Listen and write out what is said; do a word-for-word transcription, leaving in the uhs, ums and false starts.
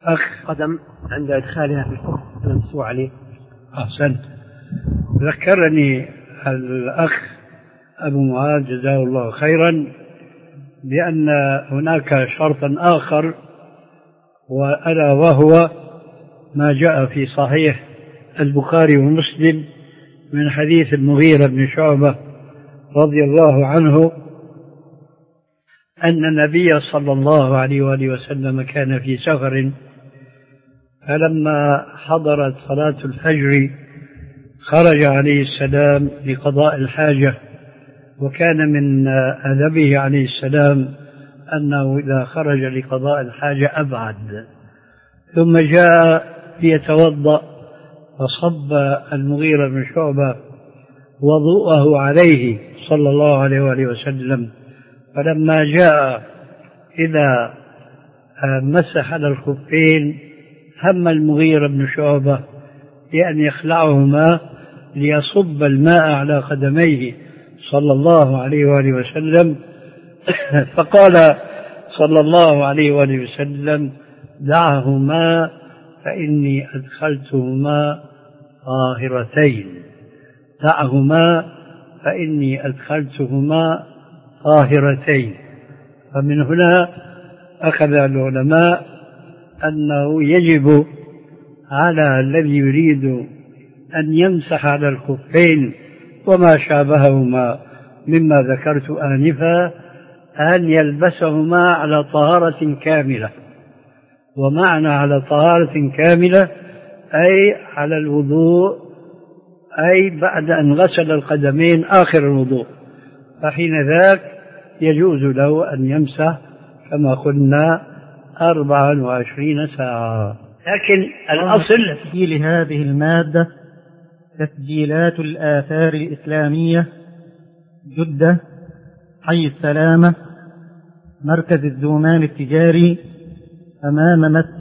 أخ قدم عند إدخالها في الفرن المسوع عليه. أحسنت. ذكرني الأخ أبو معاذ جزاه الله خيرا بأن هناك شرطا آخر، وألا وهو ما جاء في صحيح البخاري ومسلم من حديث المغيرة بن شعبة رضي الله عنه أن النبي صلى الله عليه وآله وسلم كان في سفر، فلما حضرت صلاة الفجر خرج عليه السلام لقضاء الحاجة، وكان من أدبه عليه السلام أنه إذا خرج لقضاء الحاجة أبعد، ثم جاء ليتوضأ فصب المغيرة بن شعبة وضوءه عليه صلى الله عليه وآله وسلم، فلما جاء إذا مسح على الخفين هم المغيرة بن شعبة بأن يخلعهما ليصب الماء على قدميه صلى الله عليه وآله وسلم، فقال صلى الله عليه وآله وسلم: دعهما فإني أدخلتهما طاهرتين، دعهما فإني أدخلتهما طاهرتين. فمن هنا أخذ العلماء أنه يجب على الذي يريد أن يمسح على الخفين وما شابههما مما ذكرت آنفا أن يلبسهما على طهارة كاملة، ومعنى على طهارة كاملة أي على الوضوء، أي بعد أن غسل القدمين آخر الوضوء، فحين ذاك يجوز له أن يمسح كما قلنا أربعا وعشرين ساعة. لكن الأصل تسجيل هذه المادة تسجيلات الآثار الإسلامية، جدة، حي السلامة، مركز الزومان التجاري، أمام مسجد